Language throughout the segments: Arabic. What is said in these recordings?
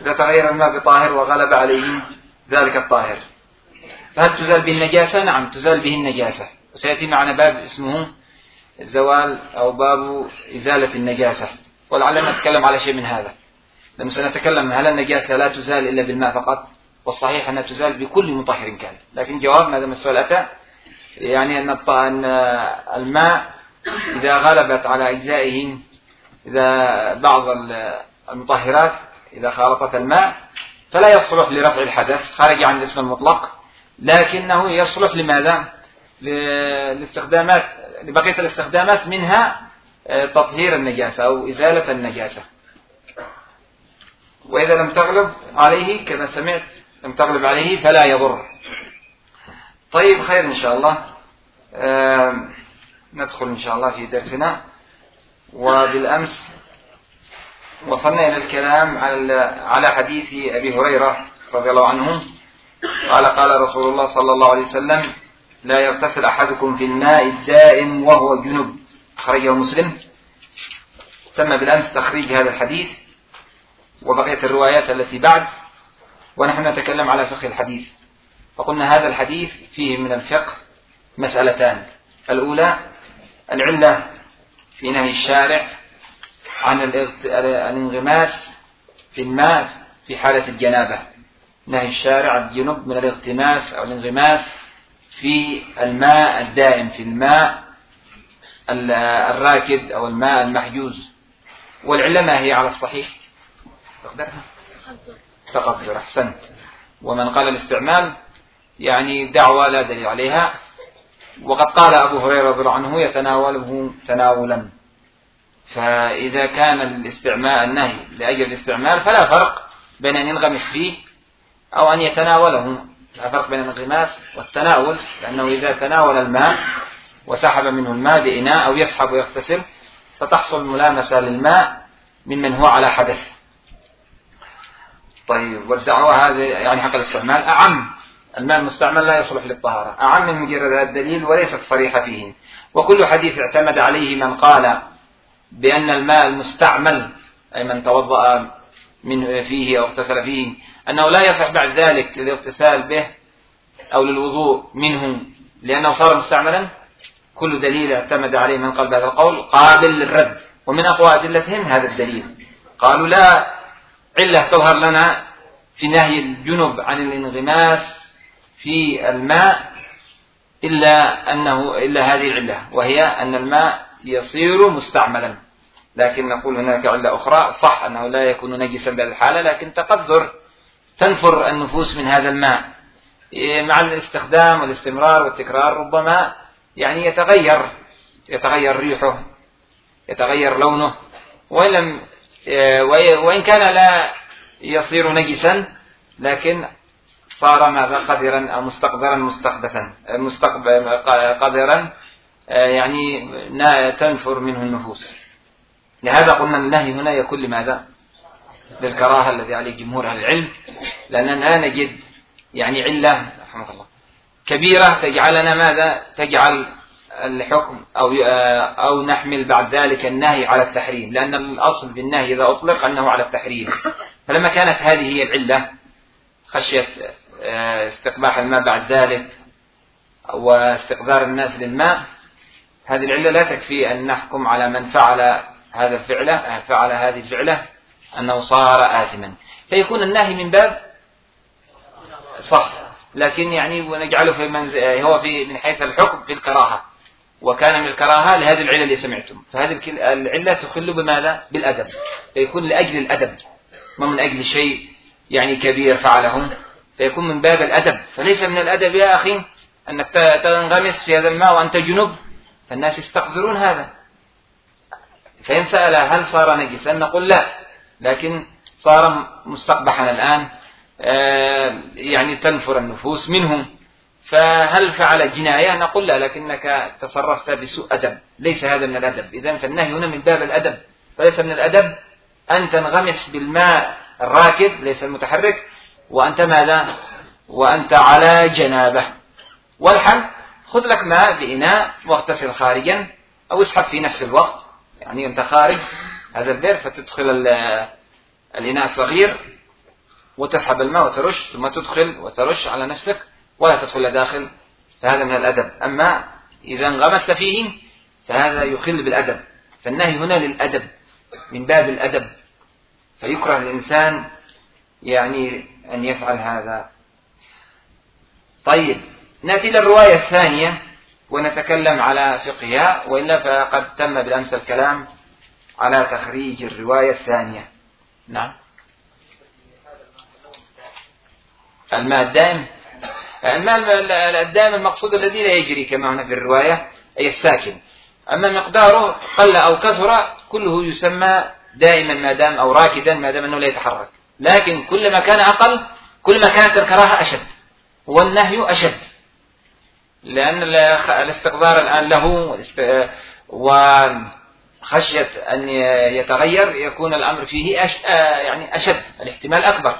إذا تغير الماء بطاهر وغلب عليه ذلك الطاهر، فهل تزال به النجاسة؟ نعم تزال به النجاسة، وسيأتي معنا باب اسمه الزوال أو باب إزالة النجاسة، ولعلنا نتكلم على شيء من هذا، لأنه سنتكلم هل النجاسة لا تزال إلا بالماء فقط، والصحيح أنها تزال بكل مطهر كان، لكن جواب ما دام السؤال أتى يعني أن الماء إذا غلبت على أجزائه، إذا بعض المطهرات إذا خالطت الماء فلا يصلح لرفع الحدث خارج عن الاسم المطلق، لكنه يصلح لماذا؟ للاستخدامات، لبقية الاستخدامات منها تطهير النجاسة أو إزالة النجاسة. وإذا لم تغلب عليه كما سمعت لم تغلب عليه فلا يضر. طيب خير إن شاء الله، ندخل إن شاء الله في درسنا. وبالأمس وصلنا إلى الكلام على حديث أبي هريرة رضي الله عنه قال رسول الله صلى الله عليه وسلم: لا يغتسل أحدكم في الماء الدائم وهو جنب، أخرجه مسلم. تم بالأمس تخريج هذا الحديث وبقية الروايات التي بعد، ونحن نتكلم على فقه الحديث. فقلنا هذا الحديث فيه من الفقه مسألتان: الأولى العلة في نهي الشارع عن الانغماس في الماء في حالة الجنابة، نهي الشارع الجنب من الاغتماس أو الانغماس في الماء الدائم، في الماء الراكد أو الماء المحجوز. والعلة ما هي على الصحيح؟ تقدر. أحسنت. ومن قال الاستعمال يعني دعوة لا دليل عليها، وقد قال أبو هريرة رضي الله عنه: يتناوله تناولا. فإذا كان الاستعمال النهي لأجل الاستعمال فلا فرق بين أن ينغمس فيه أو أن يتناوله، لا فرق بين الانغماس والتناول، لأنه إذا تناول الماء وسحب منه الماء بإناء أو يسحب ويغتسل ستحصل ملامسة للماء ممن هو على حدث. طيب، والدعوة هذه يعني حق الاستعمال أعم، الماء المستعمل لا يصلح للطهارة، أعم من مجرد هذا الدليل وليست صريحة فيه. وكل حديث اعتمد عليه من قال بأن الماء المستعمل أي من توضأ من فيه أو اغتسل فيه أنه لا يصح بعد ذلك للاغتسال به أو للوضوء منه لأنه صار مستعملا، كل دليل اعتمد عليه من قال بهذا القول قابل للرد. ومن أقوى أدلتهم هذا الدليل، قالوا لا علة تظهر لنا في نهي الجنب عن الانغماس في الماء إلا هذه العلة، وهي أن الماء يصير مستعملا. لكن نقول هناك علة أخرى، صح أنه لا يكون نجسا بهذه الحالة، لكن تقدر تنفر النفوس من هذا الماء مع الاستخدام والاستمرار والتكرار، ربما يعني يتغير ريحه، يتغير لونه، وإن كان لا يصير نجسا لكن صار ماذا قذرا أو مستقذرا مستقبثا قذرا، يعني تنفر منه النفوس. لهذا قلنا النهي هنا يكون لماذا؟ للكراهة الذي عليه جمهور أهل العلم، لأننا نجد يعني علة رحمه الله كبيرة تجعلنا ماذا؟ تجعل الحكم أو نحمل بعد ذلك النهي على التحريم، لأن الأصل بالنهي إذا أطلق أنه على التحريم. فلما كانت هذه هي العلة، خشية استقباح الماء بعد ذلك واستقذار الناس للماء، هذه العلة لا تكفي أن نحكم على من فعل هذه الفعلة أنه صار آثما، فيكون النهي من باب صح، لكن يعني ونجعله في من حيث الحكم في الكراهة، وكان من الكراهة لهذه العلة اللي سمعتم. فهذه العلة تخل بماذا؟ بالأدب، فيكون لأجل الأدب ما من أجل شيء يعني كبير فعله، فيكون من باب الأدب. فليس من الأدب يا أخي أنك تنغمس في هذا الماء وأنت جنب، فالناس يستقذرون هذا. فإن سأل هل صار نجسا نقول لا، لكن صار مستقبحا الآن، يعني تنفر النفوس منهم. فهل فعل جناية نقول لا، لكنك تصرفت بسوء أدب، ليس هذا من الأدب. إذن فالنهي هنا من باب الأدب، فليس من الأدب أن تنغمس بالماء الراكد ليس المتحرك وأنت ماذا؟ وأنت على جنابه. والحل خذ لك ماء بإناء واغتسل خارجا أو اسحب في نفس الوقت، يعني أنت خارج هذا البئر فتدخل الإناء الصغير وتسحب الماء وترش ثم تدخل وترش على نفسك ولا تدخل داخل، فهذا من الأدب. أما إذا انغمست فيه فهذا يخل بالأدب، فالنهي هنا للأدب من باب الأدب، فيكره الإنسان يعني أن يفعل هذا. طيب نأتي للرواية الثانية ونتكلم على فقهها، وإلا فقد تم بالأمس الكلام على تخريج الرواية الثانية. نعم. الماء الدائم، الماء الدائم المقصود الذي لا يجري كما هنا في الرواية، أي الساكن. أما مقداره قل أو كثر كله يسمى دائما ما دام، أو راكدا ما دام أنه لا يتحرك. لكن كلما كان أقل كلما كانت الكراهة أشد والنهي أشد، لأن الاستقدار الآن له وخشية أن يتغير يكون الأمر فيه يعني أشد، الاحتمال أكبر.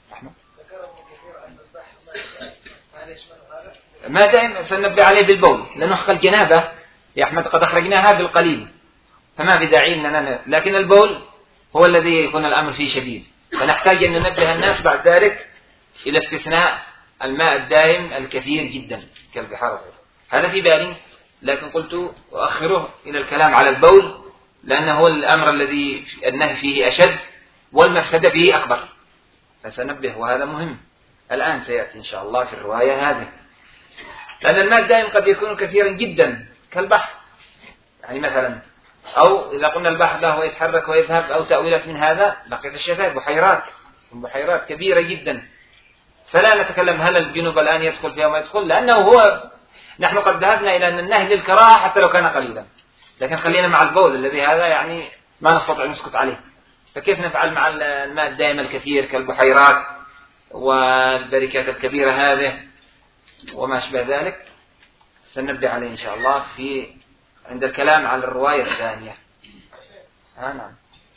ما دائما سننبه عليه بالبول، لأنه الجنابة يا أحمد قد أخرجناها بالقليل فما في داعي لنا، لكن البول هو الذي يكون الأمر فيه شديد، فنحتاج أن ننبه الناس بعد ذلك إلى استثناء الماء الدائم الكثير جدا كالبحار. هذا في بالي، لكن قلت أؤخره إلى الكلام على البول لأنه هو الأمر الذي النهي فيه أشد والمفسدة فيه أكبر، فسنبه وهذا مهم. الآن سيأتي إن شاء الله في الرواية هذه، لأن الماء الدائم قد يكون كثيرا جدا كالبحر، يعني مثلا، أو إذا قلنا البحر له يتحرك ويذهب أو تأويلات من هذا، لقيت الشفاء بحيرات كبيرة جدا، فلا نتكلم هل الجنوب الآن يدخل فيها وما يدخل، لأنه هو نحن قد ذهبنا إلى أن النهي للكراهة حتى لو كان قليلا، لكن خلينا مع البول الذي هذا يعني ما نستطيع أن نسكت عليه، فكيف نفعل مع الماء الدائم الكثير كالبحيرات والبركات الكبيرة هذه وما أشبه ذلك؟ سننبه عليه إن شاء الله عند الكلام على الرواية الثانية. نعم.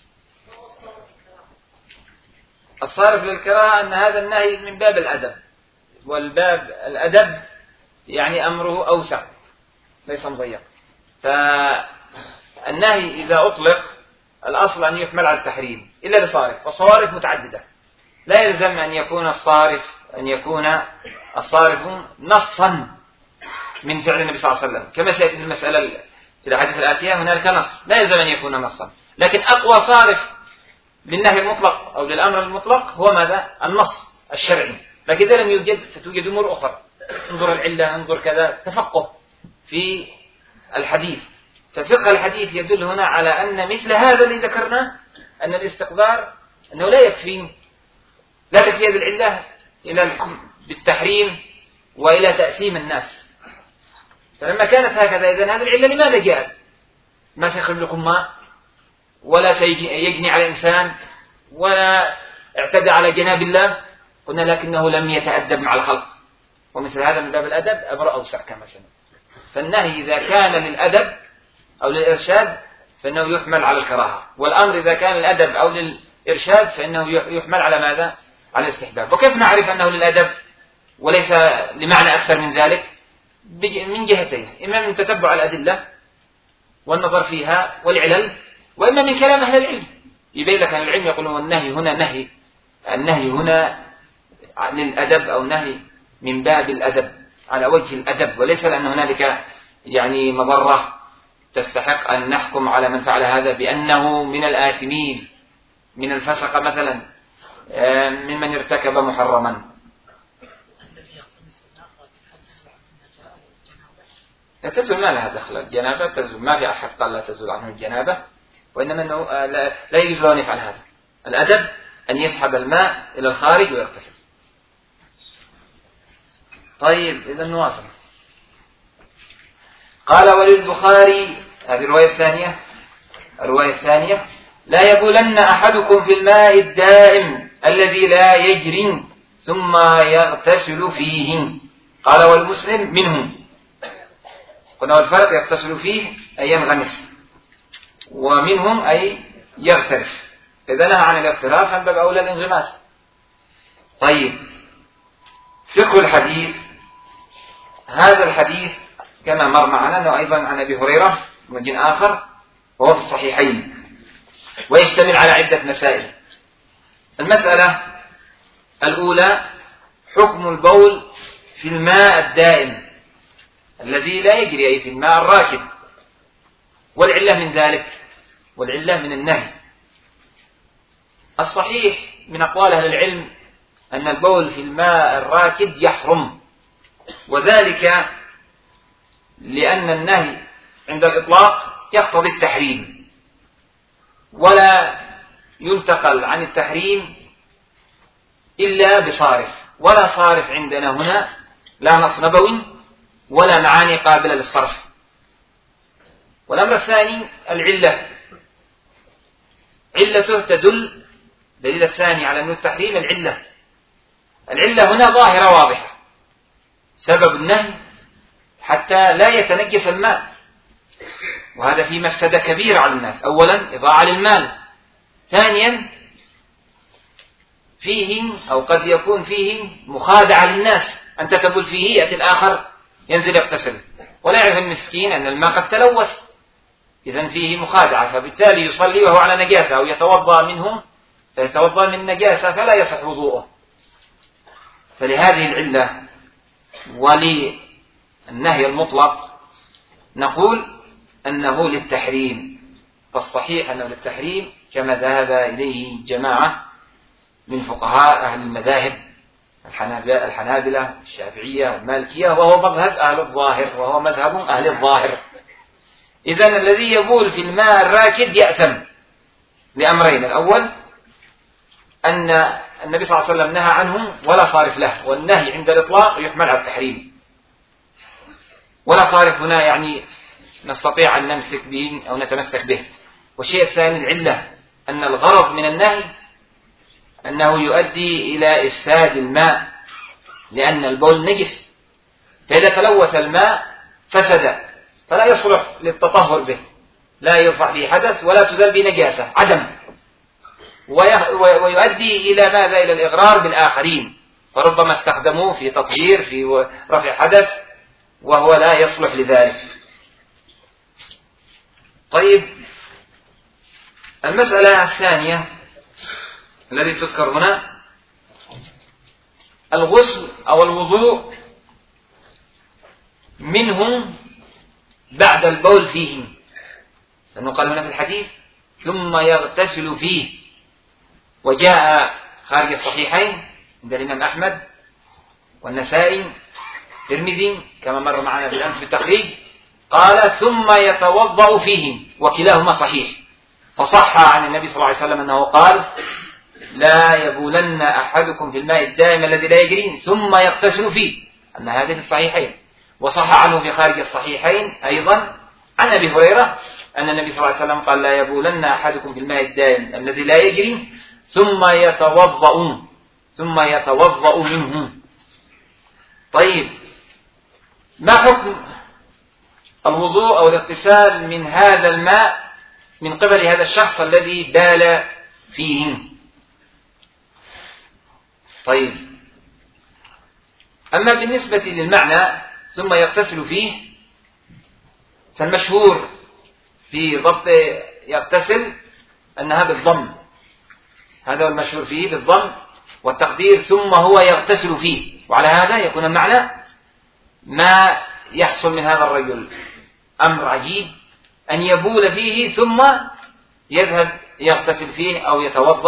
الصارف للكراهة أن هذا النهي من باب الأدب، والباب الأدب يعني أمره أوسع ليس مضيق، فالنهي إذا أطلق الأصل أن يحمل على التحريم إلا لصارف، والصوارف متعددة، لا يلزم أن يكون الصارف نصا من فعل النبي صلى الله عليه وسلم، كما سيأتي في المسألة في الحديث الآتية هنالك نص، لا يلزم أن يكون نصا، لكن أقوى صارف للنهي المطلق أو للأمر المطلق هو ماذا؟ النص الشرعي. لكن إذا لم يوجد فتوجد أمور أخرى، انظر العلة، انظر كذا، تفقه في الحديث، ففقه الحديث يدل هنا على أن مثل هذا اللي ذكرناه، أن الاستقدار أنه لا يكفي، لا تكفي هذه العلة إلى الحكم بالتحريم وإلى تأثيم الناس. فلما كانت هكذا إذن هذه العلة لماذا جاءت؟ ما سيخرج لكم ماء ولا سيجني على إنسان ولا اعتدى على جناب الله، قلنا لكنه لم يتأدب مع الخلق، ومثل هذا من باب الأدب أمر أوسع كما سمع. فالنهي إذا كان للأدب أو للإرشاد فإنه يحمل على الكراهة، والأمر إذا كان للأدب أو للإرشاد فإنه يحمل على ماذا؟ على الاستحباب. وكيف نعرف أنه للأدب وليس لمعنى أكثر من ذلك؟ من جهتين، إما من تتبع الأدلة والنظر فيها والعلل، وإما من كلام أهل العلم، يبين لك أهل العلم يقولون النهي هنا للأدب أو نهي من باب الأدب على وجه الأدب، وليس لأن هنالك يعني مضرة تستحق أن نحكم على من فعل هذا بأنه من الآثمين، من الفسق مثلا، ممن ارتكب محرما. تزول ما لها دخل الجنابة، تزول، ما في أحد قال لا تزول عنه الجنابة، وإنما أنه لا يجوز له أن يفعل هذا. الأدب أن يسحب الماء إلى الخارج ويغتسل. طيب إذا نواصل. قال وللبخاري، هذه الرواية الثانية لا يبولن أحدكم في الماء الدائم الذي لا يجري ثم يغتسل فيه. قال والمسلم منهم، قلنا والفرق يغتسل فيه أي ينغمس، ومنهم أي يغترف، إذا نهى عن الاغتراف فمن باب أولى الانغماس. طيب فقه الحديث، هذا الحديث كما مر معنا أنه أيضا عن أبي هريرة وجه آخر وهو في الصحيحين، ويشتمل على عدة مسائل. المسألة الأولى حكم البول في الماء الدائم الذي لا يجري، أي في الماء الراكد، والعلة من ذلك، والعلة من النهي. الصحيح من أقوال أهل العلم أن البول في الماء الراكد يحرم، وذلك لأن النهي عند الإطلاق يقتضي التحريم، ولا ينتقل عن التحريم إلا بصارف، ولا صارف عندنا هنا، لا نص نبوي ولا معاني قابلة للصرف. والأمر الثاني العلة، علته تدل، دليل الثاني على أنه التحريم العلة هنا ظاهرة واضحة، سبب النهي حتى لا يتنجس الماء، وهذا فيه مفسدة كبيرة على الناس. أولا إضاعة للمال، ثانيا فيه أو قد يكون فيه مخادعة للناس، أنت تبول فيه يأتي الآخر ينزل يغتسل ولا يعرف المسكين أن الماء قد تلوث، إذن فيه مخادعة، فبالتالي يصلي وهو على نجاسة أو يتوضأ منه فيتوضأ من نجاسة فلا يصح وضوءه. فلهذه العلة وللنهي المطلق نقول أنه للتحريم، فالصحيح أنه للتحريم كما ذهب إليه جماعة من فقهاء أهل المذاهب، الحنابلة الشافعية المالكية، وهو مذهب أهل الظاهر، وهو مذهب أهل الظاهر. إذن الذي يبول في الماء الراكد يأثم لأمرين: الأول أن النبي صلى الله عليه وسلم نهى عنه ولا صارف له، والنهي عند الإطلاق يحمل على التحريم، ولا صارف هنا يعني نستطيع أن نمسك به أو نتمسك به. والشيء الثاني العلة، أن الغرض من النهي أنه يؤدي إلى إفساد الماء، لأن البول نجس، فإذا تلوث الماء فسد، فلا يصلح للتطهر به، لا يرفع به حدث ولا تزال به نجاسة عدم، ويؤدي إلى ماذا؟ إلى الإغرار بالآخرين، فربما استخدموه في تطهير، في رفع حدث، وهو لا يصلح لذلك. طيب، المسألة الثانية الذي تذكر هنا الغسل أو الوضوء منه بعد البول فيه، لأنه قال هنا في الحديث ثم يغتسل فيه، وجاء خارج الصحيحين عند الإمام أحمد والنسائي الترمذي كما مر معنا بالأمس بالتخريج، قال ثم يتوضأ فيه، وكلاهما صحيح. فصح عن النبي صلى الله عليه وسلم أنه قال لا يبولن أحدكم في الماء الدائم الذي لا يجري ثم يغتسل فيه، أن هذه في الصحيحين. وصح عنه في خارج الصحيحين أيضا عن أبي هريرة أن النبي صلى الله عليه وسلم قال لا يبولن أحدكم في الماء الدائم الذي لا يجري ثم يتوضأ منه. طيب، ما حكم الوضوء أو الاغتسال من هذا الماء من قبل هذا الشخص الذي بال فيه؟ طيب، أما بالنسبة للمعنى ثم يغتسل فيه، فالمشهور في ضبط يغتسل أنها بالضم، هذا هو المشهور فيه بالضم والتقدير ثم هو يغتسل فيه، وعلى هذا يكون المعنى ما يحصل من هذا الرجل أمر عجيب أن يبول فيه ثم يذهب يغتسل فيه أو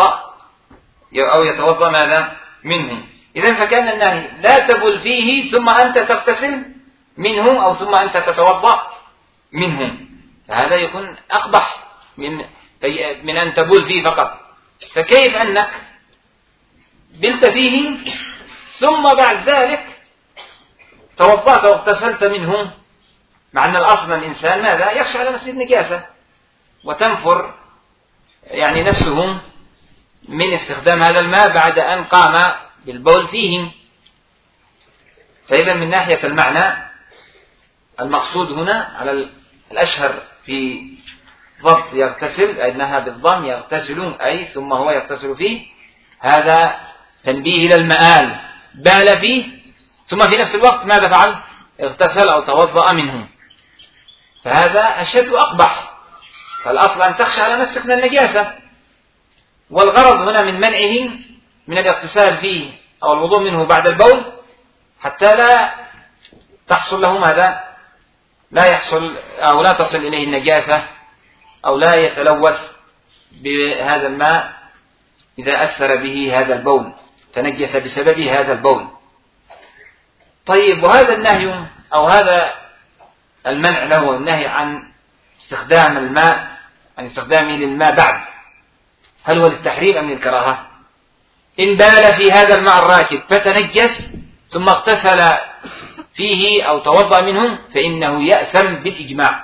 يتوضأ ماذا منه. إذن فكان النهي لا تبول فيه ثم أنت تغتسل منه أو ثم أنت تتوضأ منه، فهذا يكون أقبح من أن تبول فيه فقط. فكيف أنك بلت فيه ثم بعد ذلك توضأت واغتسلت منه، مع أن الأصل الإنسان ماذا؟ يخشى على نفسه النجاسة وتنفر يعني نفسه من استخدام هذا الماء بعد أن قام بالبول فيه. فإذا من ناحية المعنى المقصود هنا على الأشهر في ضبط يغتسل أنها بالضم يغتسل أي ثم هو يغتسل فيه، هذا تنبيه إلى المآل، بال فيه ثم في نفس الوقت ماذا فعل؟ اغتسل أو توضأ منه، فهذا أشد وأقبح. فالأصل أن تخشى على نفسك من النجاسة، والغرض هنا من منعه من الاغتسال فيه أو الوضوء منه بعد البول حتى لا تحصل له ماذا؟ لا يحصل أو لا تصل إليه النجاسة أو لا يتلوث بهذا الماء إذا أثر به هذا البول، تنجس بسببه هذا البول. طيب، وهذا النهي أو هذا المنع له، النهي عن استخدام الماء، عن استخدامه للماء بعد، هل هو للتحريم أم للكراهة؟ إن بال في هذا الماء الراكد فتنجس ثم اغتسل فيه أو توضأ منه فإنه يأثم بالإجماع.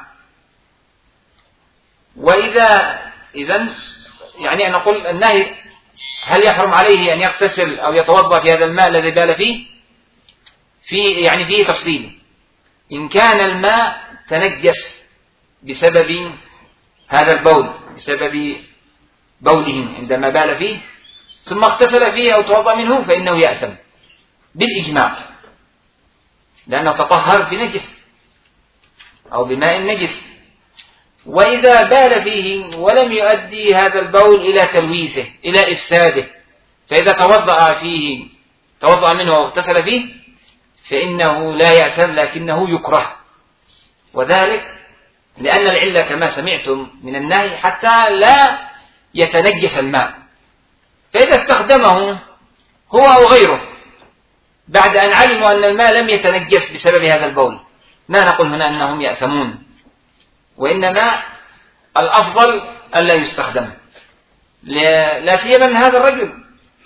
وإذا يعني أن نقول النهي هل يحرم عليه أن يغتسل أو يتوضأ في هذا الماء الذي بال فيه تفصيل. إن كان الماء تنجس بسبب هذا البول، بسبب بولهم عندما بال فيه ثم اغتسل فيه أو توضأ منه فإنه يأثم بالإجماع، لأنه تطهر بنجس أو بماء نجس. وإذا بال فيه ولم يؤدي هذا البول إلى تلويثه، إلى إفساده، فإذا توضأ منه واغتسل فيه فإنه لا يأثم لكنه يكره، وذلك لأن العلة كما سمعتم من النهي حتى لا يتنجس الماء. فإذا استخدمه هو أو غيره بعد أن علموا أن الماء لم يتنجس بسبب هذا البول، لا نقول هنا أنهم يأثمون، وإنما الأفضل ألا يستخدم، لا سيما من هذا الرجل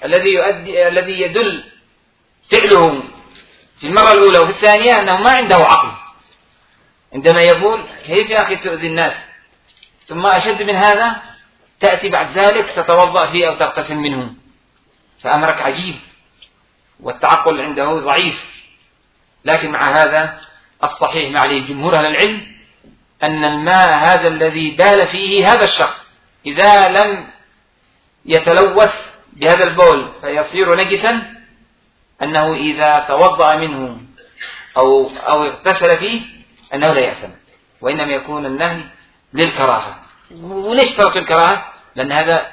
الذي يدل فعله في المرة الأولى وفي الثانية أنه ما عنده عقل، عندما يقول كيف يا أخي تؤذي الناس، ثم أشد من هذا تأتي بعد ذلك تتوضأ فيه أو تغتسل منه، فأمرك عجيب والتعقل عنده ضعيف. لكن مع هذا الصحيح ما عليه جمهور أهل العلم أن الماء هذا الذي بال فيه هذا الشخص إذا لم يتلوث بهذا البول فيصير نجسا، أنه إذا توضأ منه أو اغتسل فيه أنه لا يأثم، وإنما يكون النهي للكراهة. وليش ترك الكراهة؟ لأن هذا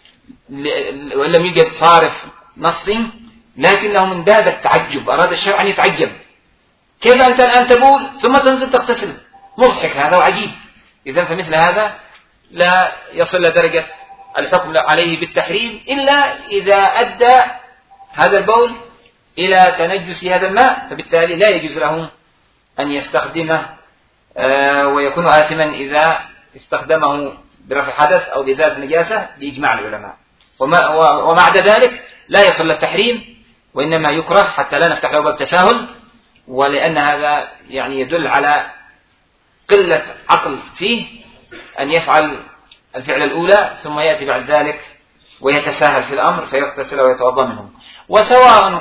وإن لم يوجد صارف نص لكنه من باب التعجب، أراد الشرع أن يتعجب، كيف أنت الآن تبول ثم تنزل تغتسل؟ مضحك هذا وعجيب. إذن فمثل هذا لا يصل لدرجة الحكم عليه بالتحريم إلا إذا أدى هذا البول إلى تنجس هذا الماء، فبالتالي لا يجوز له أن يستخدمه ويكون آثما إذا استخدمه برفع حدث أو بإزالة نجاسة بإجماع العلماء. وما عدا ذلك لا يصل للتحريم، وإنما يكره حتى لا نفتح له باب التساهل، ولأن هذا يعني يدل على قلة عقل فيه أن يفعل الفعل الأولى ثم يأتي بعد ذلك ويتساهل في الأمر فيغتسل ويتوضأ منه. وسواء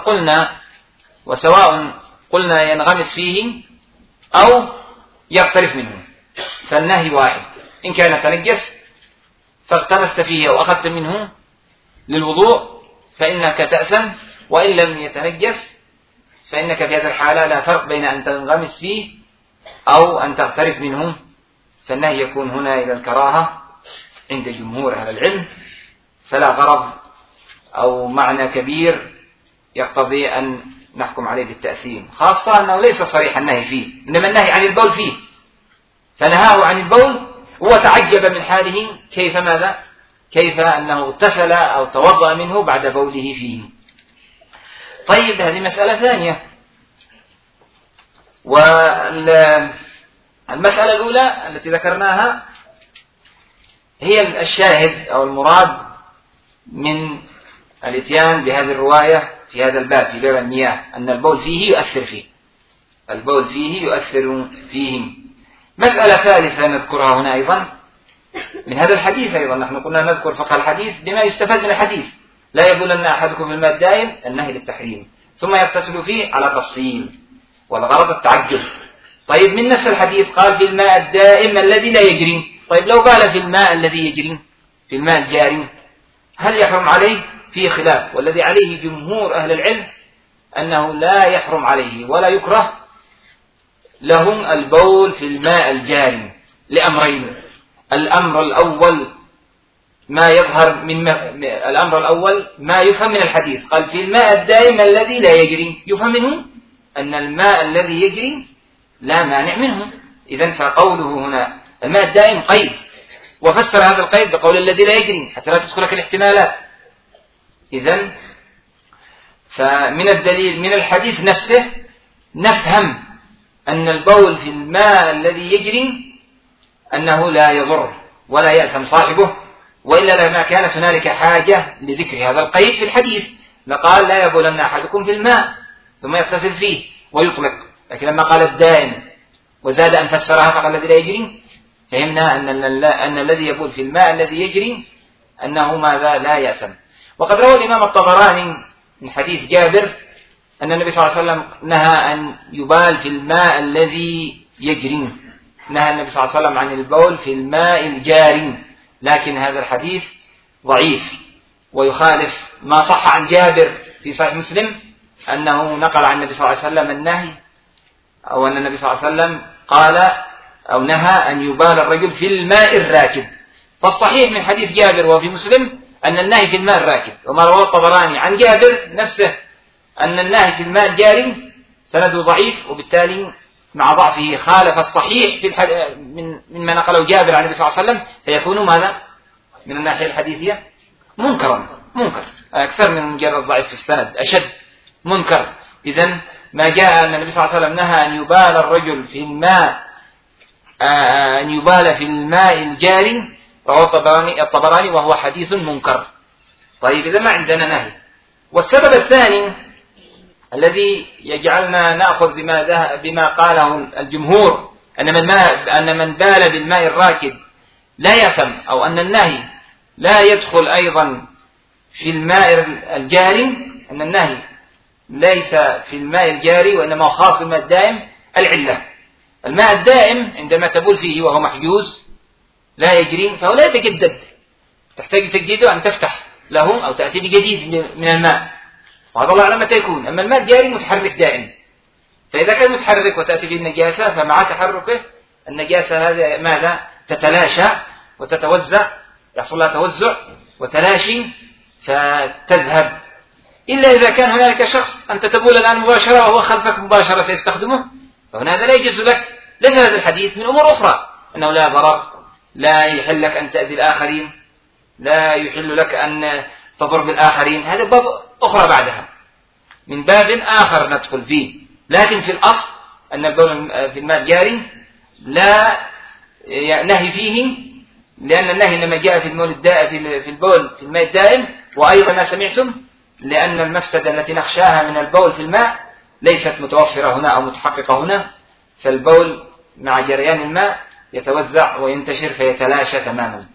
قلنا ينغمس فيه أو يقترف منه فالنهي واحد. إن كان تنجس فاغتمست فيه أو أخذت منه للوضوء فإنك تأثم، وإن لم يتنجس فإنك في هذه الحالة لا فرق بين أن تنغمس فيه أو أن تغترف منه، فالنهي يكون هنا إلى الكراهة عند جمهور أهل العلم، فلا غرض أو معنى كبير يقتضي أن نحكم عليه بالتأثيم، خاصة أنه ليس صريح النهي فيه، إنما النهي عن البول فيه، فنهاه عن البول وتعجب من حاله كيف أنه اغتسل أو توضأ منه بعد بوله فيه. طيب، هذه مسألة ثانية. والمسألة الأولى التي ذكرناها هي الشاهد أو المراد من الاتيان بهذه الرواية في هذا الباب، في باب المياه، أن البول فيه يؤثر فيه، البول فيه يؤثر فيهم. مسألة ثالثة نذكرها هنا أيضا من هذا الحديث، أيضا نحن قلنا نذكر فقه الحديث بما يستفاد من الحديث، لا يبولن أحدكم في الماء الدائم، النهي للتحريم، ثم يغتسل فيه على تفصيل، والغرض التعجب. طيب، من نفس الحديث قال في الماء الدائم الذي لا يجري. طيب، لو قال في الماء الذي يجري، في الماء الجاري، هل يحرم عليه؟ فيه خلاف، والذي عليه جمهور أهل العلم أنه لا يحرم عليه ولا يكره لهم البول في الماء الجاري لأمرين. الأمر الأول ما يظهر من الأمر الأول ما يفهم من الحديث. قال في الماء الدائم الذي لا يجري، يفهم منه أن الماء الذي يجري لا مانع منه. إذن فقوله هنا الماء الدائم قيد، وفسر هذا القيد بقول الذي لا يجري حتى لا تدخلك الاحتمالات. إذن فمن الدليل من الحديث نفسه نفهم أن البول في الماء الذي يجري أنه لا يضر ولا يأثم صاحبه، وإلا لما كانت هنالك حاجة لذكر هذا القيد في الحديث لقال لا يبولن أحدكم في الماء ثم يغتسل فيه ويطلق. لكن لما قال الدائم وزاد أن فسرها فقال الذي لا يجري، فهمنا أن الذي يبول في الماء الذي يجري أنه ماذا لا يأثم. وقد روى الإمام الطبراني من حديث جابر أن النبي صلى الله عليه وسلم نهى أن يبال في الماء الذي يجري، نهى النبي صلى الله عليه وسلم عن البول في الماء الجاري، لكن هذا الحديث ضعيف ويخالف ما صح عن جابر في صحيح مسلم أنه نقل عن النبي صلى الله عليه وسلم النهي، أو أن النبي صلى الله عليه وسلم قال أو نهى أن يبال الرجل في الماء الراكد. فالصحيح من حديث جابر وفي مسلم أن النهي في الماء الراكد، وما رواه الطبراني عن جابر نفسه أن النهي في الماء الجاري سنده ضعيف، وبالتالي مع ضعفه خالف الصحيح في مما نقله جابر عن النبي صلى الله عليه وسلم، فيكون ماذا من الناحية الحديثية منكر أكثر من مجرد ضعيف في السند، أشد منكر. إذن ما جاء أن النبي صلى الله عليه وسلم نهى أن يبال الرجل في الماء أن يبال في الماء الجاري رواه الطبراني وهو حديث منكر. طيب إذا ما عندنا نهي. والسبب الثاني الذي يجعلنا نأخذ بما قاله الجمهور أن من بال بالماء الراكد لا يأثم، أو أن النهي لا يدخل أيضا في الماء الجاري، أن النهي ليس في الماء الجاري وإنما خاص بالماء الدائم. العلة الماء الدائم عندما تبول فيه وهو محجوز لا يجري فهو لا يتجدد، تحتاج تجديده أن تفتح له أو تأتي بجديد من الماء، وهذا الله أعلم متى يكون. أما الماء الجاري متحرك دائم، فإذا كان متحرك وتأتي به النجاسة فمع تحركه النجاسة هذه ماذا تتلاشى وتتوزع، يحصل لها توزع وتلاشي فتذهب، إلا إذا كان هنالك شخص أنت تبول الآن مباشرة وهو خلفك مباشرة سيستخدمه، فهنا هذا لا يجوز لك. ليس هذا الحديث من أمور أخرى أنه لا ضرر، لا يحل لك أن تأذي الآخرين، لا يحل لك أن تضر بالآخرين، هذا باب أخرى بعدها من باب آخر ندخل فيه. لكن في الأصل أن البول في الماء الجاري لا نهي فيه، لأن النهي لما جاء في البول في الماء الدائم، وأيضا ما سمعتم لأن المفسدة التي نخشاها من البول في الماء ليست متوفرة هنا أو متحققة هنا، فالبول مع جريان الماء يتوزع وينتشر فيتلاشى تماما.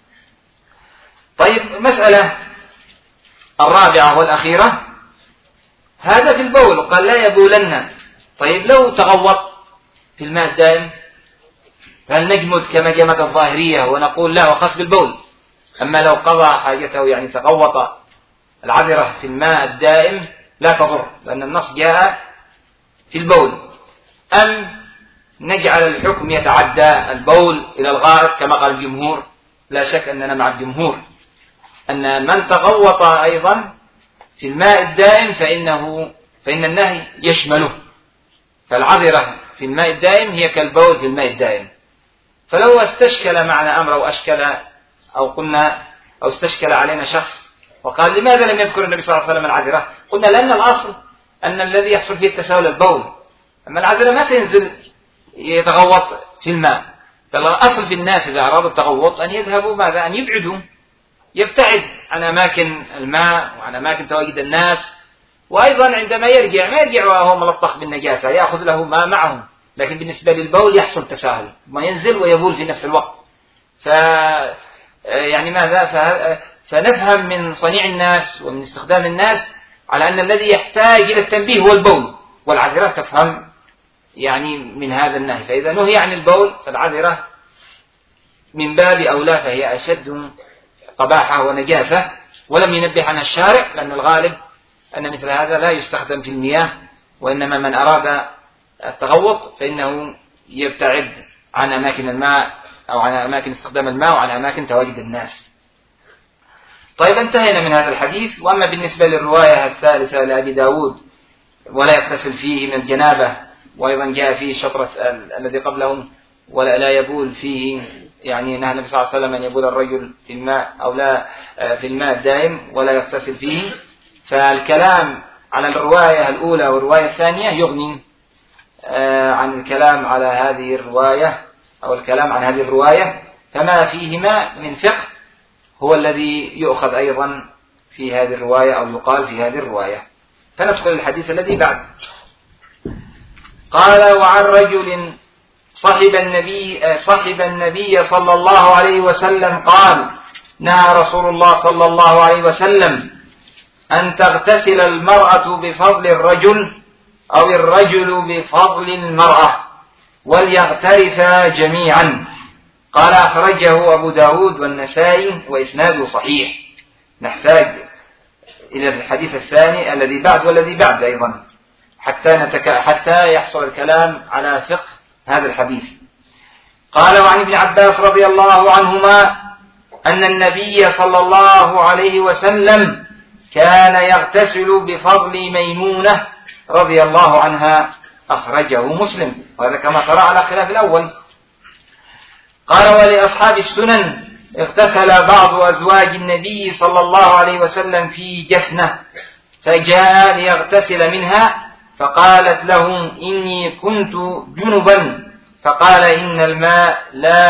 طيب مسألة الرابعة والأخيرة، هذا في البول قال لا يبولن. طيب لو تغوط في الماء الدائم فهل نجمد كما جمد الظاهرية ونقول لا وخاص بالبول؟ أما لو قضى حاجته يعني تغوط العذرة في الماء الدائم لا تضر لأن النص جاء في البول، أم نجعل الحكم يتعدى البول إلى الغائط كما قال الجمهور؟ لا شك أننا مع الجمهور أن من تغوط أيضا في الماء الدائم فإن النهي يشمله، فالعذرة في الماء الدائم هي كالبول في الماء الدائم. فلو استشكل معنا أمر أو استشكل علينا شخص وقال لماذا لم يذكر النبي صلى الله عليه وسلم العذرة؟ قلنا لأن الأصل أن الذي يحصل فيه التساهل البول، أما العذرة ما سينزل يتغوط في الماء. فالأصل في الناس إذا أرادوا التغوط أن يذهبوا ماذا؟ أن يبعدوا، يبتعد عن أماكن الماء وعن أماكن تواجد الناس، وأيضا عندما يرجع ما يرجع وهو ملطخ بالنجاسة، يأخذ له ماء معه. لكن بالنسبة للبول يحصل تساهل، ما ينزل ويبول في نفس الوقت. يعني ماذا؟ فنفهم من صنيع الناس ومن استخدام الناس على أن الذي يحتاج إلى التنبيه هو البول، والعذرة تفهم يعني من هذا النهي. فإذا نهي عن البول فالعذرة من باب أولى، فهي أشد قباحة ونجاسة، ولم ينبه عنها الشارع، لأن الغالب أن مثل هذا لا يستخدم في المياه، وإنما من أراد التغوط فإنه يبتعد عن أماكن الماء أو عن أماكن استخدام الماء وعن أماكن تواجد الناس. طيب انتهينا من هذا الحديث. وأما بالنسبة للرواية الثالثة لأبي داود ولا يغتسل فيه من الجنابة، وأيضا جاء فيه الشطرة الذي قبله ولا لا يبول فيه، يعني نهى النبي صلى الله عليه وسلم أن يبول الرجل في الماء أو لا في الماء الدائم ولا يغتسل فيه. فالكلام على الرواية الأولى والرواية الثانية يغني عن الكلام على هذه الرواية أو الكلام عن هذه الرواية، فما فيهما من فقه هو الذي يؤخذ أيضا في هذه الرواية أو يقال في هذه الرواية. فندخل الحديث الذي بعد. قال: وعن رجل صحب النبي صلى الله عليه وسلم قال: نهى رسول الله صلى الله عليه وسلم أن تغتسل المرأة بفضل الرجل أو الرجل بفضل المرأة وليغترفا جميعا. قال: أخرجه أبو داود والنسائي وإسناده صحيح. نحتاج إلى الحديث الثاني الذي بعد والذي بعد أيضا حتى يحصل الكلام على فقه هذا الحديث. قال: وعن ابن عباس رضي الله عنهما أن النبي صلى الله عليه وسلم كان يغتسل بفضل ميمونة رضي الله عنها. أخرجه مسلم، وهذا كما ترى على خلاف الأول. قال: ولأصحاب السنن اغتسل بعض أزواج النبي صلى الله عليه وسلم في جفنة، فجاء ليغتسل منها فقالت له: إني كنت جنبا، فقال: إن الماء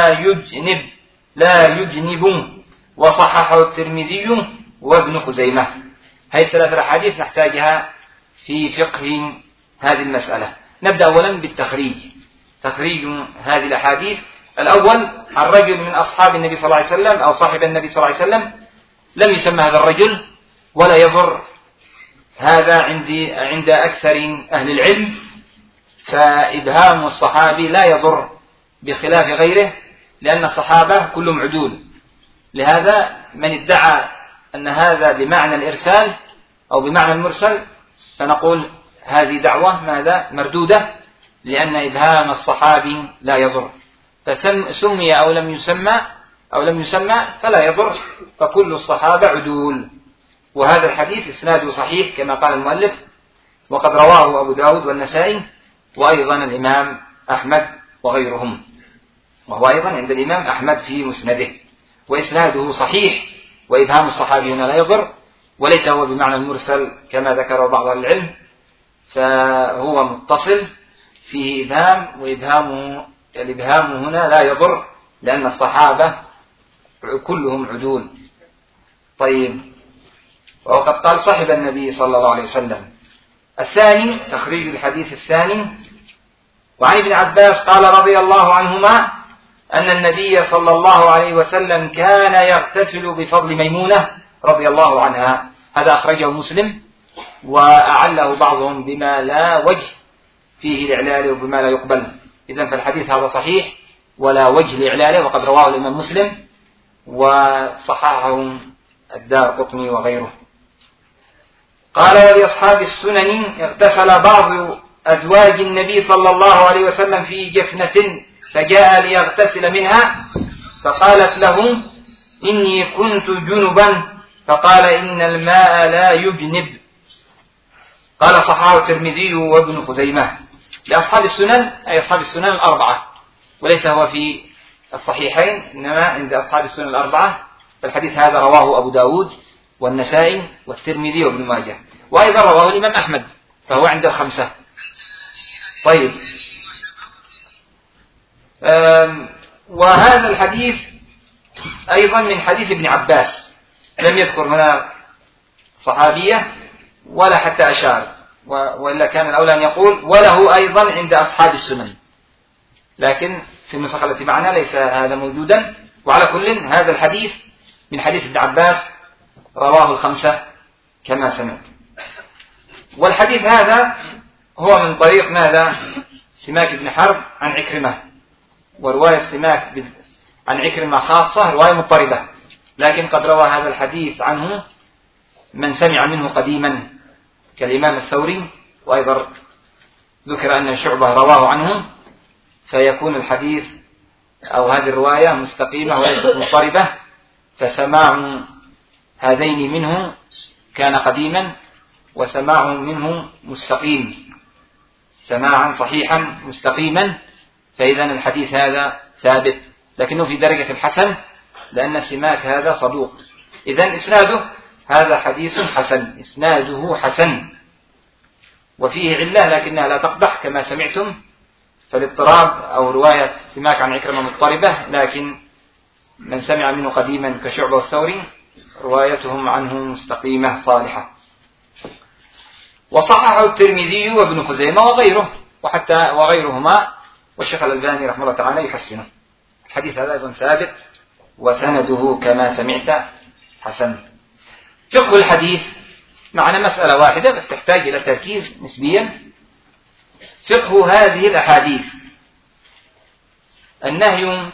لا يجنب. وصححه الترمذي وابن خزيمة. هذه الثلاث أحاديث نحتاجها في فقه هذه المسألة. نبدأ أولا بالتخريج. تخريج هذه الأحاديث: الأول: الرجل من أصحاب النبي صلى الله عليه وسلم أو صاحب النبي صلى الله عليه وسلم لم يسمى هذا الرجل، ولا يضر هذا عند أكثر أهل العلم، فإبهام الصحابي لا يضر بخلاف غيره، لأن الصحابة كلهم عدول. لهذا من ادعى أن هذا بمعنى الإرسال أو بمعنى المرسل فنقول هذه دعوة ماذا مردودة، لأن إبهام الصحابي لا يضر. فسمي أو لم يسمى فلا يضر، فكل الصحابة عدول. وهذا الحديث إسناده صحيح كما قال المؤلف، وقد رواه أبو داود والنسائي وأيضا الإمام أحمد وغيرهم، وهو أيضا عند الإمام أحمد في مسنده، وإسناده صحيح. وإبهام الصحابي هنا لا يضر، وليس هو بمعنى المرسل كما ذكر بعض العلم، فهو متصل فيه إبهام، والإبهام هنا لا يضر لأن الصحابة كلهم عدول. طيب، وقد قال صحب النبي صلى الله عليه وسلم. الثاني تخريج الحديث الثاني: وعن ابن عباس قال رضي الله عنهما أن النبي صلى الله عليه وسلم كان يغتسل بفضل ميمونة رضي الله عنها. هذا أخرجه مسلم، وأعله بعضهم بما لا وجه فيه الإعلال وبما لا يقبل. إذن فالحديث هذا صحيح ولا وجه لإعلاله، وقد رواه الإمام مسلم وصححه الدارقطني وغيره. قال: ولأصحاب السنن اغتسل بعض أزواج النبي صلى الله عليه وسلم في جفنة، فجاء ليغتسل منها فقالت له: إني كنت جنبا، فقال: إن الماء لا يجنب. قال: صححه الترمذي وابن خزيمة. لأصحاب السنن أي أصحاب السنن الأربعة، وليس هو في الصحيحين، إنما عند أصحاب السنن الأربعة. فالحديث هذا رواه أبو داود والنسائي والترمذي وابن ماجه، وأيضا رواه الإمام أحمد، فهو عند الخمسة. طيب، وهذا الحديث أيضا من حديث ابن عباس، لم يذكر هنا صحابية ولا حتى أشار، وإلا كان الأولى أن يقول وله أيضا عند أصحاب السنن، لكن في النسخة التي معنا ليس هذا موجودا. وعلى كل هذا الحديث من حديث ابن عباس رواه الخمسة كما سمعت. والحديث هذا هو من طريق ماذا؟ سماك بن حرب عن عكرمة، ورواية سماك عن عكرمة خاصة رواية مضطربة، لكن قد روى هذا الحديث عنه من سمع منه قديما كالإمام الثوري، وأيضا ذكر أن شعبة رواه عنه، فيكون الحديث أو هذه الرواية مستقيمة وليست مضطربة، فسماع هذين منه كان قديما، وسماع منه مستقيم، سماعا صحيحا مستقيما، فإذا الحديث هذا ثابت، لكنه في درجة الحسن لأن سماك هذا صدوق. إذن إسناده هذا حديث حسن، إسناده حسن وفيه علة لكنها لا تقبح كما سمعتم، فالاضطراب أو رواية سماك عن عكرمة مضطربة، لكن من سمع منه قديما كشعبة والثوري روايتهم عنه مستقيمة صالحة. وصححه الترمذي وابن خزيمة وغيره وغيرهما، والشيخ الألباني رحمه الله تعالى يحسنه. الحديث هذا أيضا ثابت وسنده كما سمعت حسن. فقه الحديث معنا مسألة واحدة بس تحتاج إلى تركيز نسبيا. فقه هذه الأحاديث النهي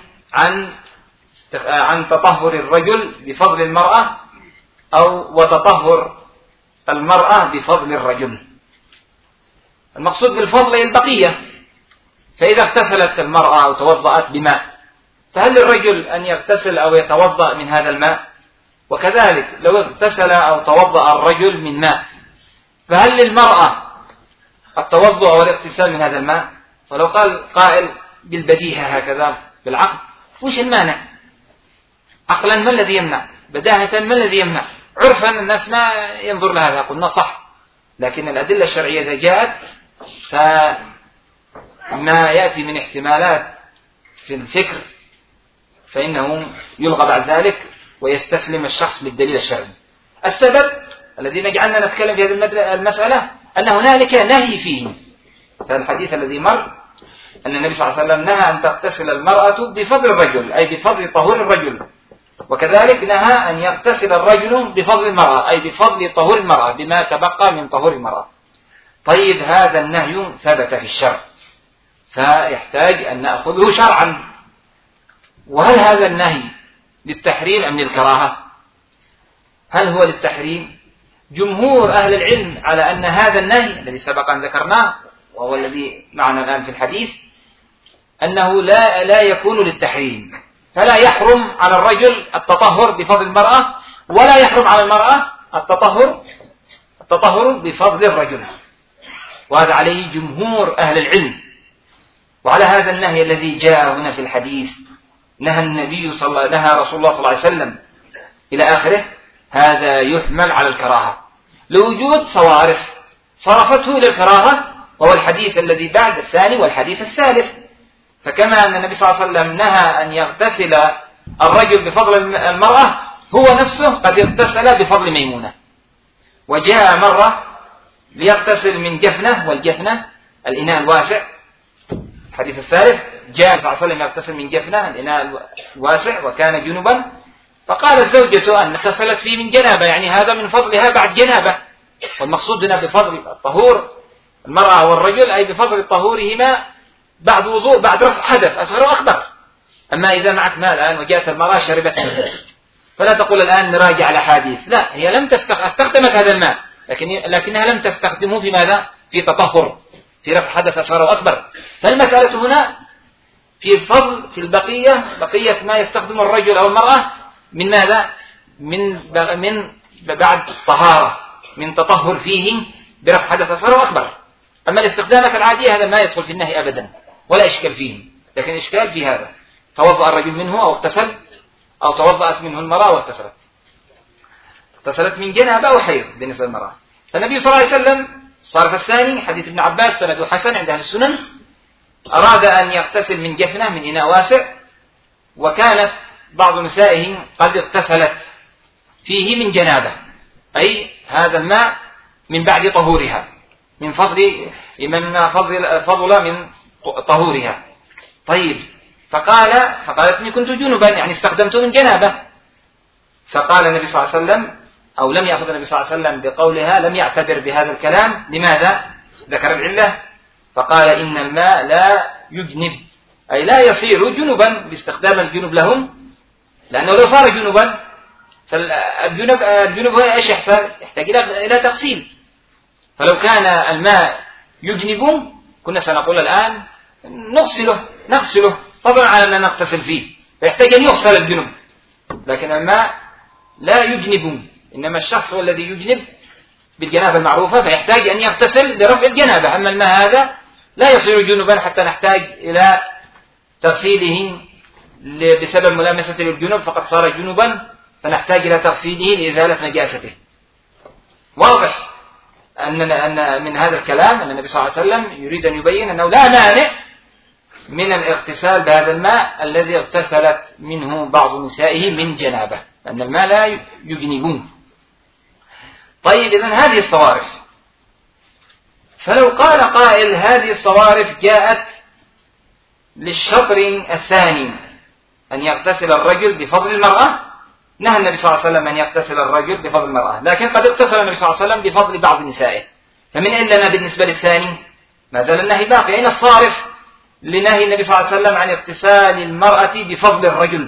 عن تطهر الرجل بفضل المرأة وتطهر المرأة بفضل الرجل. المقصود بالفضل البقية، فإذا اغتسلت المرأة أو توضأت بماء فهل للرجل أن يغتسل أو يتوضأ من هذا الماء؟ وكذلك لو اغتسل أو توضأ الرجل من ماء فهل للمرأة التوضأ والاغتسال من هذا الماء؟ ولو قال قائل بالبديهة هكذا بالعقل وش المانع؟ عقلا ما الذي يمنع؟ بداهة ما الذي يمنع؟ عرفا الناس ما ينظر لهذا، قلنا صح، لكن الأدلة الشرعية إذا جاءت فما يأتي من احتمالات في الفكر فإنه يلغى بعد ذلك ويستسلم الشخص للدليل الشرعي. السبب الذي يجعلنا نتكلم في هذه المسألة أن هنالك نهي فيه. فالحديث الذي مر أن النبي صلى الله عليه وسلم نهى أن تغتسل المرأة بفضل الرجل أي بفضل طهور الرجل، وكذلك نهى أن يغتسل الرجل بفضل المرأة أي بفضل طهور المرأة بما تبقى من طهور المرأة. طيب هذا النهي ثبت في الشرع فيحتاج أن نأخذه شرعا. وهل هذا النهي للتحريم أم للكراهة؟ هل هو للتحريم؟ جمهور أهل العلم على أن هذا النهي الذي سبق أن ذكرناه وهو الذي معنا الآن في الحديث أنه لا يكون للتحريم، فلا يحرم على الرجل التطهر بفضل المرأة ولا يحرم على المرأة التطهر بفضل الرجل، وهذا عليه جمهور أهل العلم. وعلى هذا النهي الذي جاء هنا في الحديث نهى رسول الله صلى الله عليه وسلم إلى آخره، هذا يحمل على الكراهة لوجود صوارف صرفته إلى الكراهة، وهو الحديث الذي بعد الثاني والحديث الثالث. فكما أن النبي صلى الله عليه وسلم نهى أن يغتسل الرجل بفضل المرأة، هو نفسه قد اغتسل بفضل ميمونة، وجاء مرة ليغتسل من جفنة، والجفنة الإناء الواسع. الحديث الثالث جاء صلى الله عليه وسلم يغتسل من جفنة الإناء الواسع وكان جنبا، فقالت زوجته أن اغتسلت فيه من جنابة، يعني هذا من فضلها بعد جنابة. والمقصود هنا بفضل الطهور المرأة والرجل أي بفضل طهورهما بعد وضوء بعد رفع حدث أصغر وأكبر. أما إذا معك ماء الآن وجاءت المرأة شربت منه فلا تقول الآن نراجع الأحاديث، لا، هي لم استخدمت هذا الماء لكنها لم تستخدمه في ماذا؟ في تطهر، في رفع حدث أصغر وأكبر. فالمسألة هنا في فضل في بقية ما يستخدم الرجل أو المرأة من ماذا؟ من بعد طهارة، من تطهر فيه برفع حدث أصغر وأكبر. أما الاستخدامات العادية هذا ما يدخل في النهي أبدا ولا إشكال فيه، لكن الإشكال في هذا توضأ الرجل منه أو اغتسل، أو توضأت منه المرأة واغتسلت، اغتسلت من جنابة أو حيض بالنسبة للمرأة. فالنبي صلى الله عليه وسلم صار في الثاني حديث ابن عباس سنده حسن عند أهل السنن، أراد أن يغتسل من جفنة من إناء واسع، وكانت بعض نسائه قد اغتسلت فيه من جنابة، أي هذا الماء من بعد طهورها، من فضل من طهورها. طيب فقالت إني كنت جنبا، يعني استخدمت من جنابة. فقال النبي صلى الله عليه وسلم، أو لم يأخذ النبي صلى الله عليه وسلم بقولها، لم يعتبر بهذا الكلام. لماذا؟ ذكر العلة، فقال إن الماء لا يجنب، أي لا يصير جنبا باستخدام الجنب لهم، لأنه لو صار جنبا فالجنب هو إيش يحتاج إلى تغسيل. فلو كان الماء يجنب كنا سنقول الآن نغسله فضلا على أن نغتسل فيه، فيحتاج أن يغسل الجنب، لكن الماء لا يجنب إنما الشخص هو الذي يجنب بالجنابة المعروفة فيحتاج أن يغتسل لرفع الجنابة. أما الماء هذا لا يصير جنبا حتى نحتاج إلى تغسيله بسبب ملامسته للجنوب، فقد صار جنبا فنحتاج إلى تغسيله لإزالة نجاسته. واضح أن من هذا الكلام أن النبي صلى الله عليه وسلم يريد أن يبين أنه لا مانع من الاغتسال بهذا الماء الذي اغتسلت منه بعض نسائه من جنابه، لأن الماء لا يجنبون. طيب إذن هذه الصوارف، فلو قال قائل هذه الصوارف جاءت للشطر الثاني أن يغتسل الرجل بفضل المرأة، نهى النبي صلى الله عليه وسلم أن يغتسل الرجل بفضل المرأة، لكن قد اغتسل النبي صلى الله عليه وسلم بفضل بعض نسائه، فمن أين لنا بالنسبة للثاني؟ ما زال النهي باقي. أين الصارف لنهي النبي صلى الله عليه وسلم عن اغتسال المرأة بفضل الرجل؟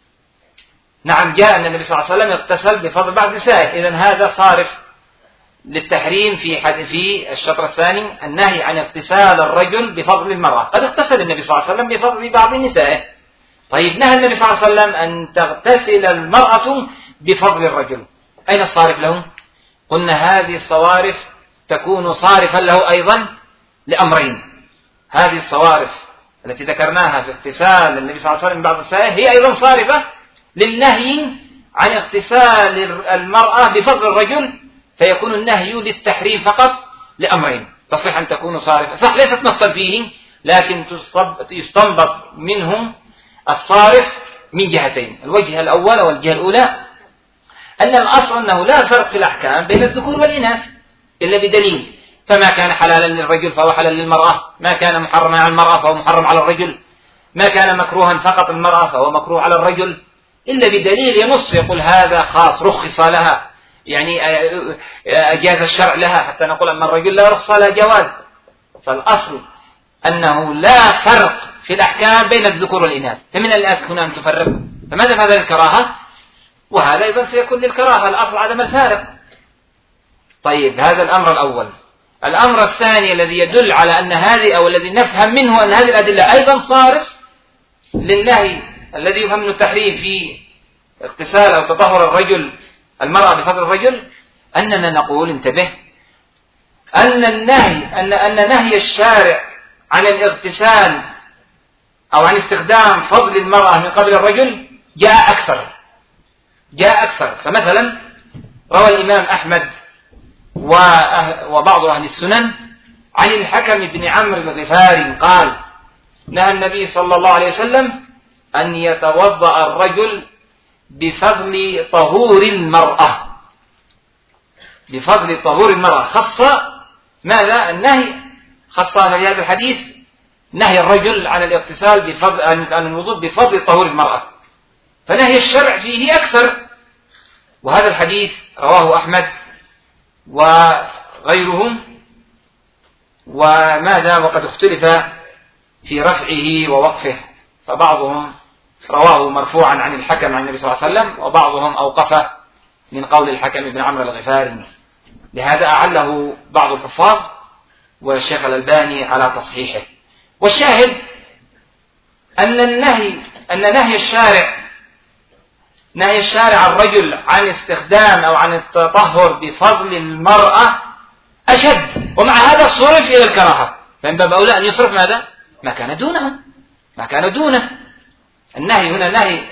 نعم، جاء أن النبي صلى الله عليه وسلم اغتسل بفضل بعض نسائه، إذن هذا صارف للتحريم في الشطر الثاني النهي عن اغتسال الرجل بفضل المرأة. قد اغتسل النبي صلى الله عليه وسلم بفضل بعض نسائه، طيب نهى النبي صلى الله عليه وسلم أن تغتسل المرأة بفضل الرجل، أين الصارف له؟ قلنا هذه الصوارف تكون صارفا له أيضا لأمرين. هذه الصوارف التي ذكرناها في اغتسال النبي صلى الله عليه وسلم بعض نسائه هي أيضا صارفة للنهي عن اغتسال المرأة بفضل الرجل، فيكون النهي للتحريم فقط لأمرين، تصح أن تكون صارفة، صح ليست نصا فيه، لكن يستنبط منهم الصارف من جهتين. الوجه الأول والجهة الأولى أن الأصل أنه لا فرق في الأحكام بين الذكور والإناث إلا بدليل، فما كان حلالا للرجل فهو حلال للمرأة، ما كان محرما على المرأة فهو محرم على الرجل، ما كان مكروها فقط المرأة فهو مكروه على الرجل، إلا بدليل ينص يقول هذا خاص رخص لها، يعني أجاز الشرع لها، حتى نقول أما الرجل لا رخص لا جواز. فالأصل أنه لا فرق في الأحكام بين الذكور والإناث، فمن الآن هنا أن تفرق، فماذا هذا الكراهة؟ وهذا أيضا سيكون للكراهة، الأصل عدم الفارق. طيب هذا الأمر الأول. الأمر الثاني الذي يدل على أن هذه أو الذي نفهم منه أن هذه الأدلة أيضا صارف للنهي الذي يفهم منه التحريم في اغتسال أو تطهر الرجل المرأة بفضل الرجل، أننا نقول انتبه أن نهي الشارع عن الاغتسال أو عن استخدام فضل المرأة من قبل الرجل جاء أكثر. فمثلا روى الإمام أحمد وبعض أهل السنن عن الحكم بن عمرو الغفاري قال نهى النبي صلى الله عليه وسلم أن يتوضأ الرجل بفضل طهور المرأة، بفضل طهور المرأة، خص ماذا؟ النهي خص في هذا الحديث نهي الرجل عن الاغتسال عن الوضوء بفضل طهور المرأة، فنهي الشرع فيه أكثر. وهذا الحديث رواه أحمد وغيرهم، وماذا وقد اختلف في رفعه ووقفه، فبعضهم رواه مرفوعا عن الحكم عن النبي صلى الله عليه وسلم، وبعضهم أوقفه من قول الحكم بن عمرو الغفاري، لهذا أعله بعض الحفاظ والشيخ الألباني على تصحيحه. والشاهد أن نهي الشارع الرجل عن استخدام أو عن التطهر بفضل المرأة أشد، ومع هذا صرف إلى الكراهة، فإن باب أولى أن يصرف ماذا؟ ما كان دونه. النهي هنا نهي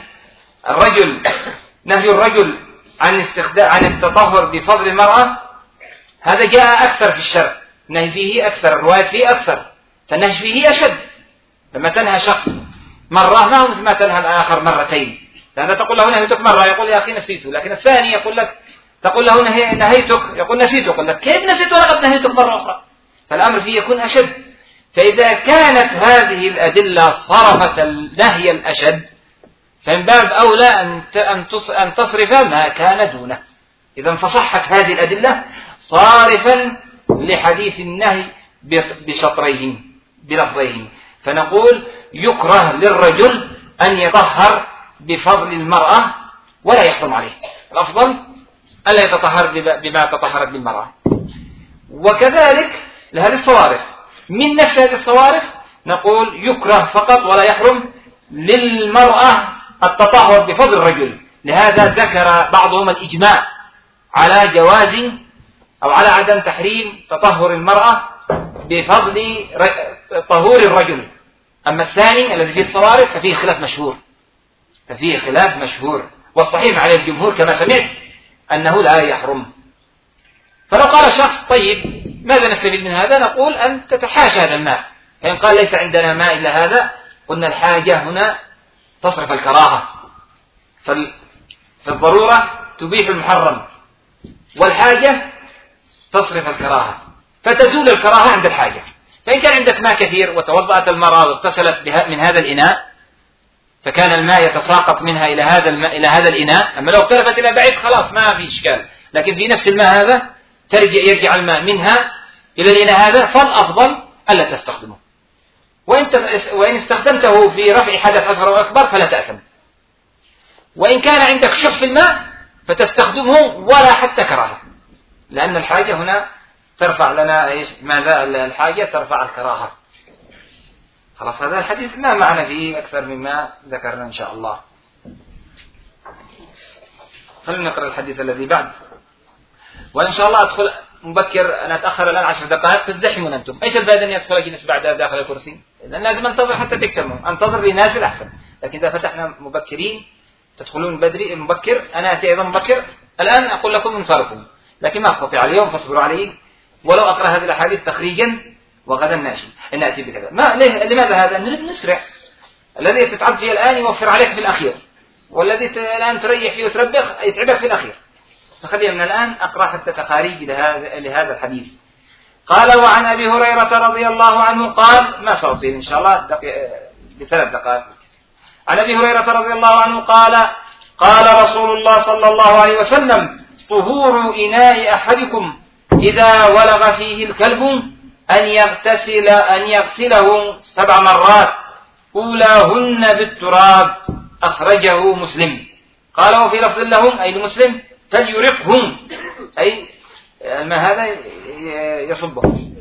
الرجل عن التطهر بفضل المرأة، هذا جاء أكثر في الشرع، النهي فيه أكثر، الرواية فيه أكثر، فالنهي فيه أشد. لما تنهى شخص مرة ما هو مثل ما تنهى الآخر مرتين، لأنه تقول له نهيتك مرة يقول يا أخي نسيته، لكن الثاني تقول له نهيتك يقول نسيته، يقول لك كيف نسيت وأنا قد نهيتك مرة أخرى؟ فالأمر فيه يكون أشد. فإذا كانت هذه الأدلة صرفت النهي الأشد، فمن باب أولى أن تصرف ما كان دونه. إذا فصحت هذه الأدلة صارفا لحديث النهي بشطريه بلفظيه، فنقول يكره للرجل أن يطهر بفضل المرأة ولا يحرم عليه، الأفضل ألا يتطهر بما تطهرت بالمرأة. وكذلك لهذه الصوارف، من نفس هذه الصوارف نقول يكره فقط ولا يحرم للمرأة التطهر بفضل الرجل، لهذا ذكر بعضهم الإجماع على جواز أو على عدم تحريم تطهر المرأة بفضل طهور الرجل. أما الثاني الذي فيه الصوارف ففيه خلاف مشهور، والصحيح على الجمهور كما سمعت أنه لا يحرم. فلو قال شخص طيب ماذا نستفيد من هذا؟ نقول أن تتحاشى هذا الماء، فإن قال ليس عندنا ماء إلا هذا قلنا الحاجة هنا تصرف الكراهة، فالضرورة تبيح المحرم والحاجة تصرف الكراهة، فتزول الكراهة عند الحاجة. فإن كان عندك ماء كثير وتوضأت المرأة واغتسلت من هذا الإناء فكان الماء يتساقط منها إلى هذا الإناء، أما لو اختلفت إلى بعيد خلاص ما في إشكال، لكن في نفس الماء هذا يرجع الماء منها إلى الإناء هذا، فالأفضل ألا تستخدمه. وإن استخدمته في رفع حدث أصغر وأكبر فلا تأثم. وإن كان عندك شح في الماء فتستخدمه ولا حتى كراهة، لأن الحاجة هنا ترفع لنا ماذا؟ الحاجة ترفع الكراهة. خلاص هذا الحديث ما معنى فيه أكثر مما ذكرنا إن شاء الله. خلينا نقرأ الحديث الذي بعد، وإن شاء الله أدخل مبكر. أنا أتأخر الآن 10 دقائق تزدحمون أنتم. إيش الفائدة أني أدخل أجلس بعدها داخل الكرسي؟ لأن لازم أنتظر حتى تكتموا، أنتظر لي نازل أحسن. لكن إذا فتحنا مبكرين تدخلون بدري مبكر، أنا أتي أيضا مبكر. الآن أقول لكم انصرفوا، لكن ما أستطيع اليوم فاصبروا علي، ولو أقرأ هذه الأحاديث تخريجا وغدا نأتي بكذا. لماذا هذا؟ نريد نسرع. الذي تتعب فيه الآن يوفر عليك في الأخير، والذي الآن تريح فيه وتربخ يتعبك في الأخير. فخلينا من الآن أقرأ حتى تخاريج لهذا الحديث. قال: وعن أبي هريرة رضي الله عنه قال، ما سأطيل إن شاء الله ب3 دقائق. عن أبي هريرة رضي الله عنه قال: قال رسول الله صلى الله عليه وسلم: طهور إناء أحدكم إذا ولغ فيه الكلب أن يغسله 7 مرات أولاهن بالتراب. أخرجه مسلم. قال: وفي لفظ لهم أي المسلم: فليرقهم، أي الماء هذا يصبهم.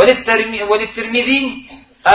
وللترمذي: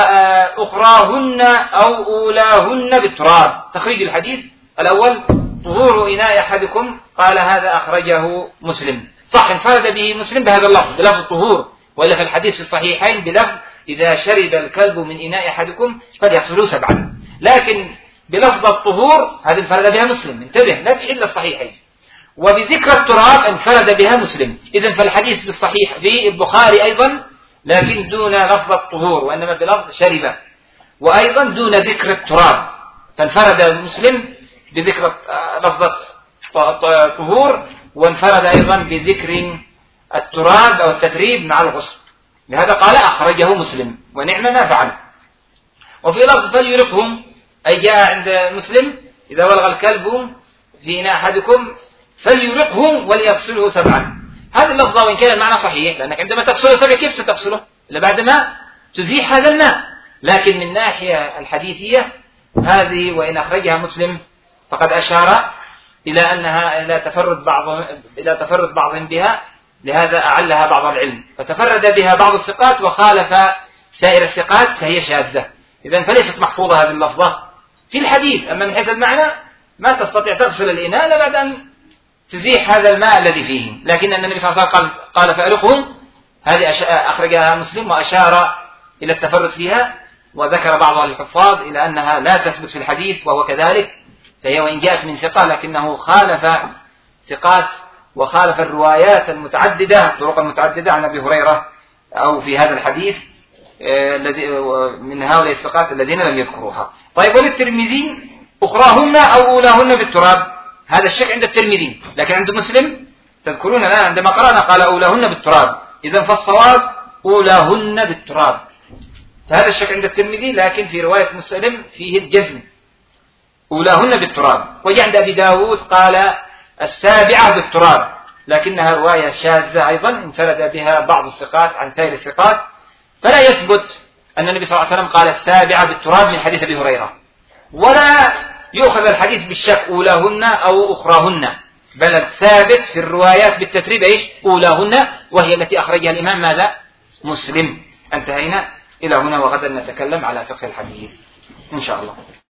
أخراهن أو أولاهن بالتراب. تخريج الحديث الأول: طهور إناء أحدكم، قال هذا أخرجه مسلم. صح انفرد به مسلم بهذا اللفظ، بلفظ الطهور، وإلا في الحديث في الصحيحين بلفظ: إذا شرب الكلب من إناء أحدكم فليغسلوه 7. لكن بلفظ الطهور هذا انفرد بها مسلم. انتبه لا تحل الصحيحين. وبذكر التراب انفرد بها مسلم. إذن فالحديث بالصحيح في البخاري أيضا، لكن دون لفظ الطهور، وإنما بلفظ شرب، وأيضا دون ذكر التراب. فانفرد مسلم بذكر لفظ الطهور، وانفرد أيضا بذكر التراب أو التتريب مع الغسل. لهذا قال: أخرجه مسلم، ونعم ما فعل. وفي لفظ: فليرقهم، أي جاء عند مسلم: إذا ولغ الكلب في إناء أحدكم فليرقهم وليغسله 7. هذه اللفظة وإن كان المعنى صحيح، لأنك عندما تغسله 7 كيف ستغسله؟ إلا بعدما تزيح هذا الماء. لكن من ناحية الحديثية هذه وإن أخرجها مسلم فقد أشار إلى أنها إلى تفرد بعضهم بها، لهذا أعلها بعض العلم، فتفرد بها بعض الثقات وخالف سائر الثقات فهي شاذة. إذن فليست محفوظة هذه اللفظة في الحديث. أما من حيث المعنى ما تستطيع تغسل الإناء إلا بعد أن تزيح هذا الماء الذي فيه. لكن النبي صلى الله عليه وسلم قال: فأرقهم، هذه أخرجها مسلم وأشار إلى التفرد فيها، وذكر بعض الحفاظ إلى أنها لا تثبت في الحديث، وهو كذلك، فهي وإن جاءت من ثقة لكنه خالف ثقات وخالف الروايات المتعددة، الطرق المتعددة عن أبي هريرة أو في هذا الحديث من هؤلاء الثقات الذين لم يذكروها. طيب: وللترمذي: أخراهن أو أولاهن بالتراب. هذا الشك عند الترمذي، لكن عند مسلم تذكرون الآن عندما قرأنا قال: أولاهن بالتراب. إذن فالصواب أولاهن بالتراب. فهذا الشك عند الترمذي، لكن في رواية مسلم فيه الجزم: أولاهن بالتراب. وجاء عند أبي داود قال: 7 بالتراب، لكنها رواية شاذة أيضا انفرد بها بعض الثقات عن سائر الثقات، فلا يثبت أن النبي صلى الله عليه وسلم قال 7 بالتراب من حديث أبي هريرة، ولا يؤخذ الحديث بالشك أولاهن أو أخراهن، بل الثابت في الروايات بالتتريب إيش؟ أولاهن، وهي التي أخرجها الإمام ماذا؟ مسلم. انتهينا إلى هنا، وغدا نتكلم على فقه الحديث إن شاء الله.